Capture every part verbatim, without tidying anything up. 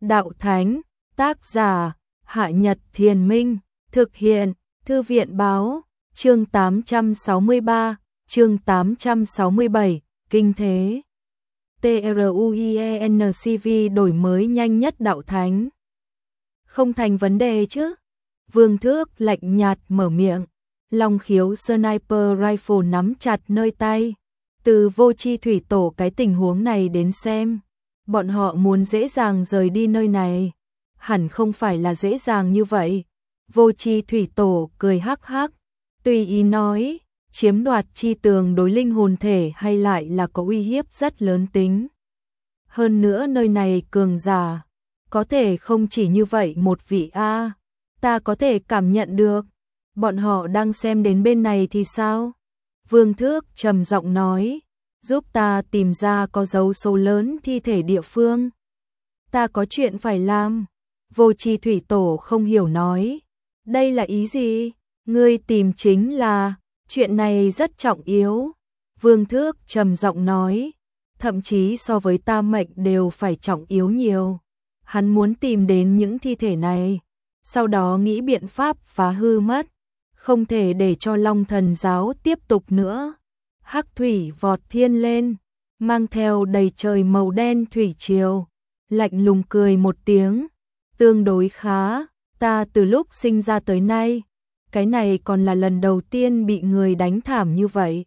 đạo thánh, tác giả, Hạ Nhật Thiền Minh, thực hiện, Thư viện báo, chương tám trăm sáu mươi ba, chương tám trăm sáu mươi bảy, kinh thế. TRUIENCV đổi mới nhanh nhất đạo thánh. Không thành vấn đề chứ? Vương Thước lạnh nhạt mở miệng, Long Khiếu Sniper Rifle nắm chặt nơi tay. Từ Vô Chi Thủy Tổ cái tình huống này đến xem, bọn họ muốn dễ dàng rời đi nơi này, hẳn không phải là dễ dàng như vậy. Vô Chi Thủy Tổ cười hắc hắc, tùy ý nói, chiếm đoạt chi tường đối linh hồn thể hay lại là có uy hiếp rất lớn tính. Hơn nữa nơi này cường giả, có thể không chỉ như vậy một vị a, ta có thể cảm nhận được. Bọn họ đang xem đến bên này thì sao? Vương Thước trầm giọng nói, giúp ta tìm ra có dấu số lớn thi thể địa phương. Ta có chuyện phải làm. Vô Chi Thủy Tổ không hiểu nói, đây là ý gì? Ngươi tìm chính là, chuyện này rất trọng yếu. Vương Thước trầm giọng nói, thậm chí so với ta mệnh đều phải trọng yếu nhiều. Hắn muốn tìm đến những thi thể này, sau đó nghĩ biện pháp phá hư mất, không thể để cho Long Thần giáo tiếp tục nữa. Hắc thủy vọt thiên lên, mang theo đầy trời màu đen thủy triều, lạnh lùng cười một tiếng, tương đối khá, ta từ lúc sinh ra tới nay, cái này còn là lần đầu tiên bị người đánh thảm như vậy.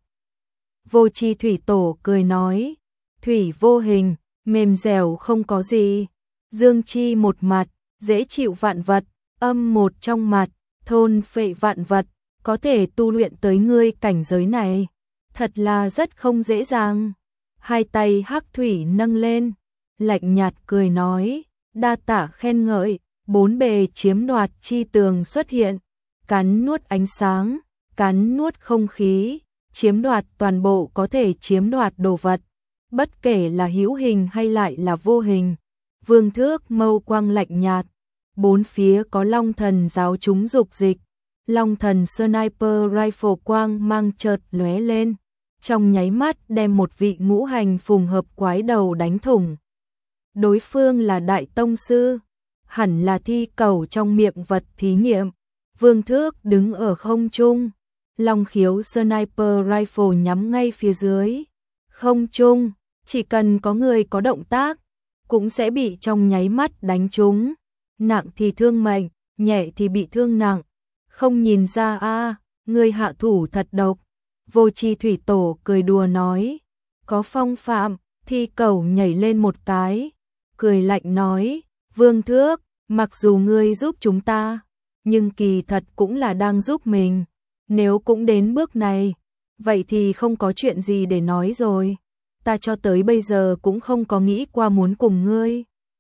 Vô Chi Thủy Tổ cười nói, thủy vô hình, mềm dẻo không có gì, dương chi một mặt, dễ chịu vạn vật, âm một trong mặt, thôn phệ vạn vật, có thể tu luyện tới ngươi cảnh giới này, thật là rất không dễ dàng. Hai tay Hắc thủy nâng lên, lạnh nhạt cười nói, đa tạ khen ngợi. Bốn bề chiếm đoạt chi tường xuất hiện, cắn nuốt ánh sáng, cắn nuốt không khí, chiếm đoạt toàn bộ có thể chiếm đoạt đồ vật, bất kể là hữu hình hay lại là vô hình. Vương Thước mâu quang lạnh nhạt, bốn phía có Long Thần giáo chúng dục dịch, Long Thần Sniper Rifle quang mang chợt lóe lên, trong nháy mắt đem một vị ngũ hành phùng hợp quái đầu đánh thủng. Đối phương là đại tông sư, hẳn là thi cầu trong miệng vật thí nghiệm. Vương Thước đứng ở không trung, Long Khiếu Sniper Rifle nhắm ngay phía dưới. Không trung, chỉ cần có người có động tác, cũng sẽ bị trong nháy mắt đánh trúng. Nặng thì thương mệnh, nhẹ thì bị thương nặng. Không nhìn ra a, à, người hạ thủ thật độc. Vô Chi Thủy Tổ cười đùa nói, có phong phạm. Thi cầu nhảy lên một cái, cười lạnh nói, Vương Thước, mặc dù ngươi giúp chúng ta, nhưng kỳ thật cũng là đang giúp mình. Nếu cũng đến bước này, vậy thì không có chuyện gì để nói rồi. Ta cho tới bây giờ cũng không có nghĩ qua muốn cùng ngươi.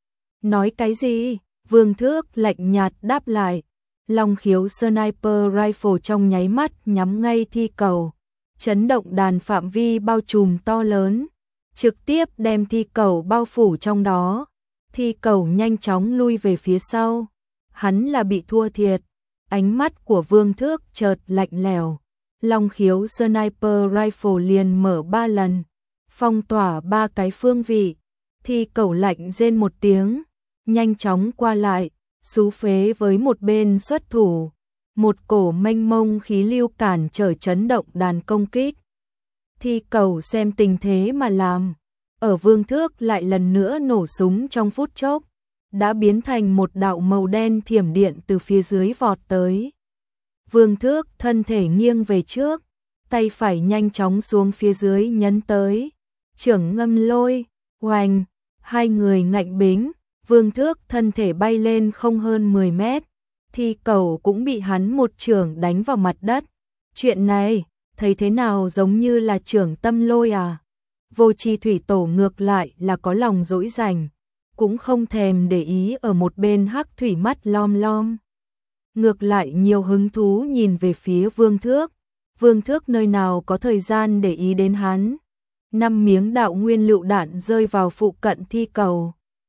Nói cái gì? Vương Thước lạnh nhạt đáp lại. Long Khiếu Sniper Rifle trong nháy mắt nhắm ngay thi cầu, chấn động đàn phạm vi bao trùm to lớn, trực tiếp đem thi cầu bao phủ trong đó. Thi cầu nhanh chóng lui về phía sau, hắn là bị thua thiệt. Ánh mắt của Vương Thước chợt lạnh lẽo, Long Khiếu Sniper Rifle liền mở ba lần, phong tỏa ba cái phương vị. Thi cầu lạnh rên một tiếng, nhanh chóng qua lại, xú phế với một bên xuất thủ. Một cổ mênh mông khí lưu cản trở chấn động đàn công kích. Thi cầu xem tình thế mà làm, ở Vương Thước lại lần nữa nổ súng trong phút chốc, đã biến thành một đạo màu đen thiểm điện từ phía dưới vọt tới. Vương Thước thân thể nghiêng về trước, tay phải nhanh chóng xuống phía dưới nhấn tới, chưởng ngâm lôi, oành, hai người ngạnh bính, Vương Thước thân thể bay lên không hơn mười mét, thi cầu cũng bị hắn một chưởng đánh vào mặt đất. Chuyện này, thấy thế nào giống như là chưởng tâm lôi à? Vô Chi Thủy Tổ ngược lại là có lòng dỗi dành, cũng không thèm để ý ở một bên Hắc thủy mắt lom lom. Ngược lại nhiều hứng thú nhìn về phía Vương Thước. Vương Thước nơi nào có thời gian để ý đến hắn. Năm miếng đạo nguyên lựu đạn rơi vào phụ cận thi cầu,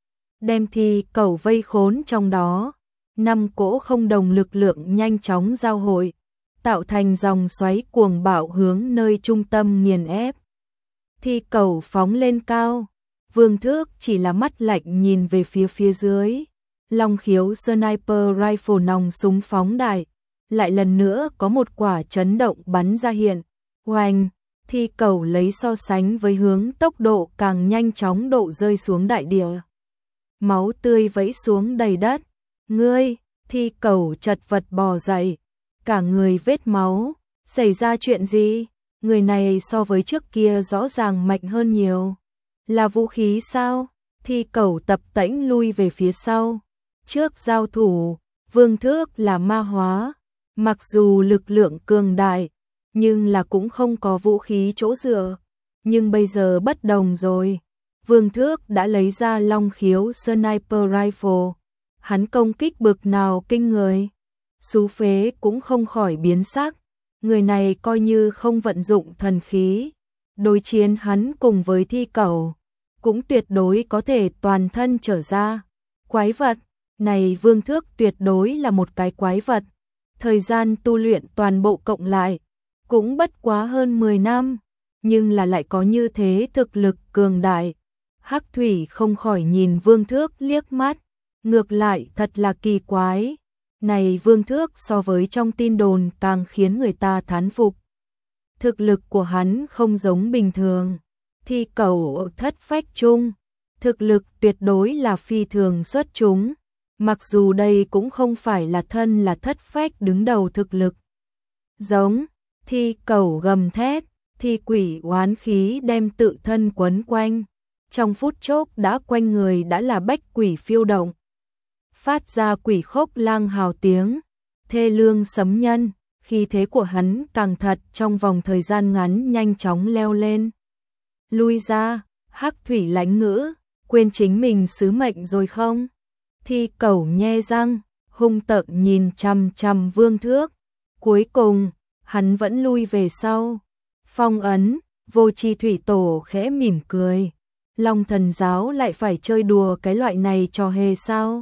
đem thi cầu vây khốn trong đó. Năm cỗ không đồng lực lượng nhanh chóng giao hội, tạo thành dòng xoáy cuồng bạo hướng nơi trung tâm nghiền ép. Thi cầu phóng lên cao, Vương Thước chỉ là mắt lạnh nhìn về phía phía dưới. Long khiếu sniper rifle nòng súng phóng đại, lại lần nữa có một quả chấn động bắn ra hiện. Oanh, thi cầu lấy so sánh với hướng tốc độ càng nhanh chóng độ rơi xuống đại địa. Máu tươi vẫy xuống đầy đất. Ngươi, thi cầu chật vật bò dậy, cả người vết máu. Xảy ra chuyện gì? Người này so với trước kia rõ ràng mạnh hơn nhiều. Là vũ khí sao? Thi cầu tập tễnh lui về phía sau. Trước giao thủ, Vương Thước là ma hóa. Mặc dù lực lượng cường đại, nhưng là cũng không có vũ khí chỗ dựa. Nhưng bây giờ bất đồng rồi. Vương Thước đã lấy ra long khiếu sniper rifle. Hắn công kích bực nào kinh người. Sú phế cũng không khỏi biến sắc. Người này coi như không vận dụng thần khí. Đối chiến hắn cùng với thi cầu, cũng tuyệt đối có thể toàn thân trở ra. Quái vật, này Vương Thước tuyệt đối là một cái quái vật. Thời gian tu luyện toàn bộ cộng lại, cũng bất quá hơn mười năm, nhưng là lại có như thế thực lực cường đại. Hắc Thủy không khỏi nhìn Vương Thước liếc mắt, ngược lại thật là kỳ quái. Này Vương Thước so với trong tin đồn càng khiến người ta thán phục. Thực lực của hắn không giống bình thường. Thi cầu thất phách chung, thực lực tuyệt đối là phi thường xuất chúng. Mặc dù đây cũng không phải là thân là thất phách đứng đầu thực lực. Giống, thi cầu gầm thét, thi quỷ oán khí đem tự thân quấn quanh. Trong phút chốc đã quanh người đã là bách quỷ phiêu động. Phát ra quỷ khốc lang hào tiếng, thê lương sấm nhân, khí thế của hắn càng thật trong vòng thời gian ngắn nhanh chóng leo lên. Lui ra, Hắc Thủy lãnh ngữ, quên chính mình sứ mệnh rồi không? Thi cầu nhe răng, hung tợn nhìn chằm chằm Vương Thước. Cuối cùng, hắn vẫn lui về sau. Phong ấn, Vô Chi Thủy Tổ khẽ mỉm cười. Long Thần Giáo lại phải chơi đùa cái loại này trò hề sao?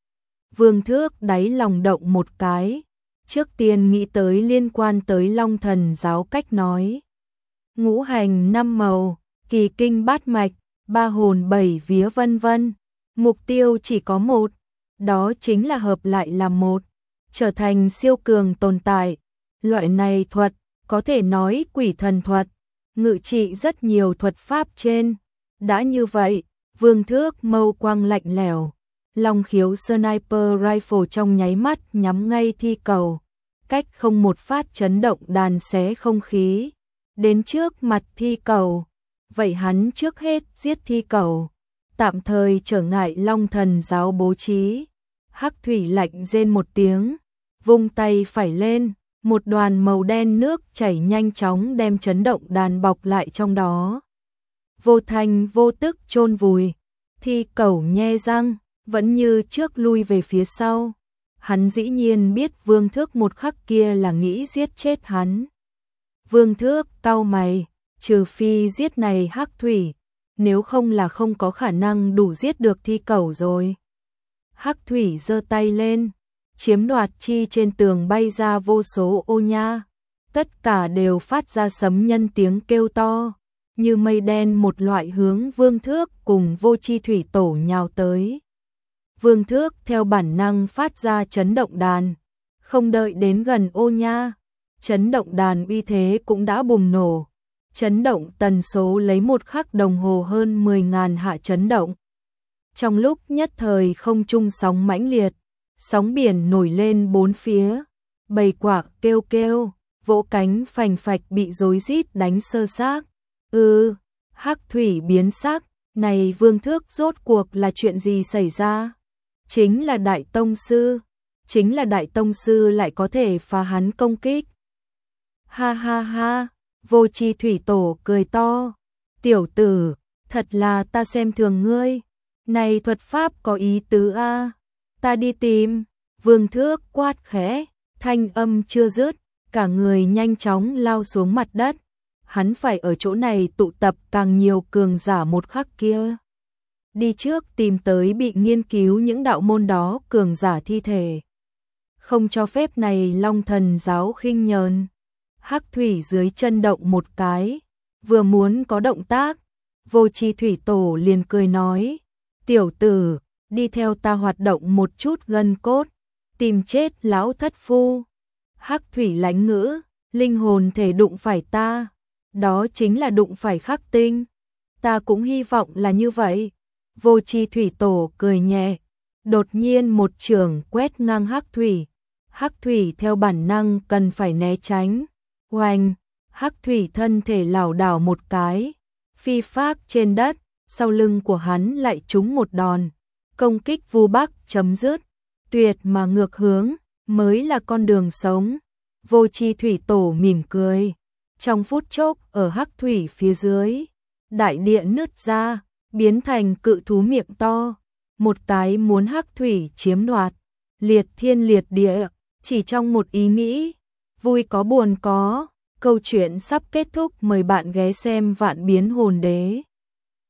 Vương Thước đáy lòng động một cái. Trước tiên nghĩ tới liên quan tới Long Thần Giáo cách nói. Ngũ hành năm màu, kỳ kinh bát mạch, ba hồn bảy vía vân vân. Mục tiêu chỉ có một, đó chính là hợp lại làm một, trở thành siêu cường tồn tại. Loại này thuật, có thể nói quỷ thần thuật, ngự trị rất nhiều thuật pháp trên. Đã như vậy, Vương Thước mâu quang lạnh lẽo, long khiếu sniper rifle trong nháy mắt nhắm ngay thi cầu, cách không một phát chấn động đàn xé không khí, đến trước mặt thi cầu. Vậy hắn trước hết giết thi cầu, tạm thời trở ngại Long Thần Giáo bố trí. Hắc Thủy lạnh rên một tiếng, vung tay phải lên, một đoàn màu đen nước chảy nhanh chóng đem chấn động đàn bọc lại trong đó. Vô thanh vô tức chôn vùi, thi cầu nhe răng, vẫn như trước lui về phía sau. Hắn dĩ nhiên biết Vương Thước một khắc kia là nghĩ giết chết hắn. Vương Thước cau mày, trừ phi giết này Hắc Thủy, nếu không là không có khả năng đủ giết được thi cầu rồi. Hắc Thủy giơ tay lên, chiếm đoạt chi trên tường bay ra vô số ô nha, tất cả đều phát ra sấm nhân tiếng kêu to, như mây đen một loại hướng Vương Thước cùng Vô Chi Thủy Tổ nhào tới. Vương Thước theo bản năng phát ra chấn động đàn, không đợi đến gần ô nha, chấn động đàn uy thế cũng đã bùng nổ. Chấn động tần số lấy một khắc đồng hồ hơn mười nghìn hạ chấn động. Trong lúc nhất thời không trung sóng mãnh liệt, sóng biển nổi lên bốn phía, bầy quạ kêu kêu, vỗ cánh phành phạch bị rối rít đánh sơ xác. Ừ, Hắc Thủy biến sắc, này Vương Thước rốt cuộc là chuyện gì xảy ra? Chính là Đại Tông Sư, chính là Đại Tông Sư lại có thể phá hắn công kích. Ha ha ha, Vô Chi Thủy Tổ cười to, tiểu tử, thật là ta xem thường ngươi, này thuật pháp có ý tứ a, ta đi tìm. Vương Thước quát khẽ, thanh âm chưa dứt, cả người nhanh chóng lao xuống mặt đất. Hắn phải ở chỗ này tụ tập càng nhiều cường giả một khắc kia. Đi trước tìm tới bị nghiên cứu những đạo môn đó cường giả thi thể. Không cho phép này Long Thần Giáo khinh nhờn. Hắc Thủy dưới chân động một cái, vừa muốn có động tác, Vô Chi thủy tổ liền cười nói, tiểu tử, đi theo ta hoạt động một chút gân cốt, tìm chết lão thất phu. Hắc thủy lãnh ngữ, linh hồn thể đụng phải ta, đó chính là đụng phải Khắc Tinh. Ta cũng hy vọng là như vậy. Vô Chi thủy tổ cười nhẹ, đột nhiên một chưởng quét ngang Hắc thủy. Hắc thủy theo bản năng cần phải né tránh. Oanh, Hắc thủy thân thể lảo đảo một cái, phi phác trên đất, sau lưng của hắn lại trúng một đòn. Công kích Vu Bắc chấm dứt, tuyệt mà ngược hướng, mới là con đường sống. Vô Chi thủy tổ mỉm cười. Trong phút chốc ở Hắc thủy phía dưới, đại địa nứt ra, biến thành cự thú miệng to. Một cái muốn Hắc thủy chiếm đoạt, liệt thiên liệt địa, chỉ trong một ý nghĩ. Vui có buồn có, câu chuyện sắp kết thúc, mời bạn ghé xem Vạn Biến Hồn Đế.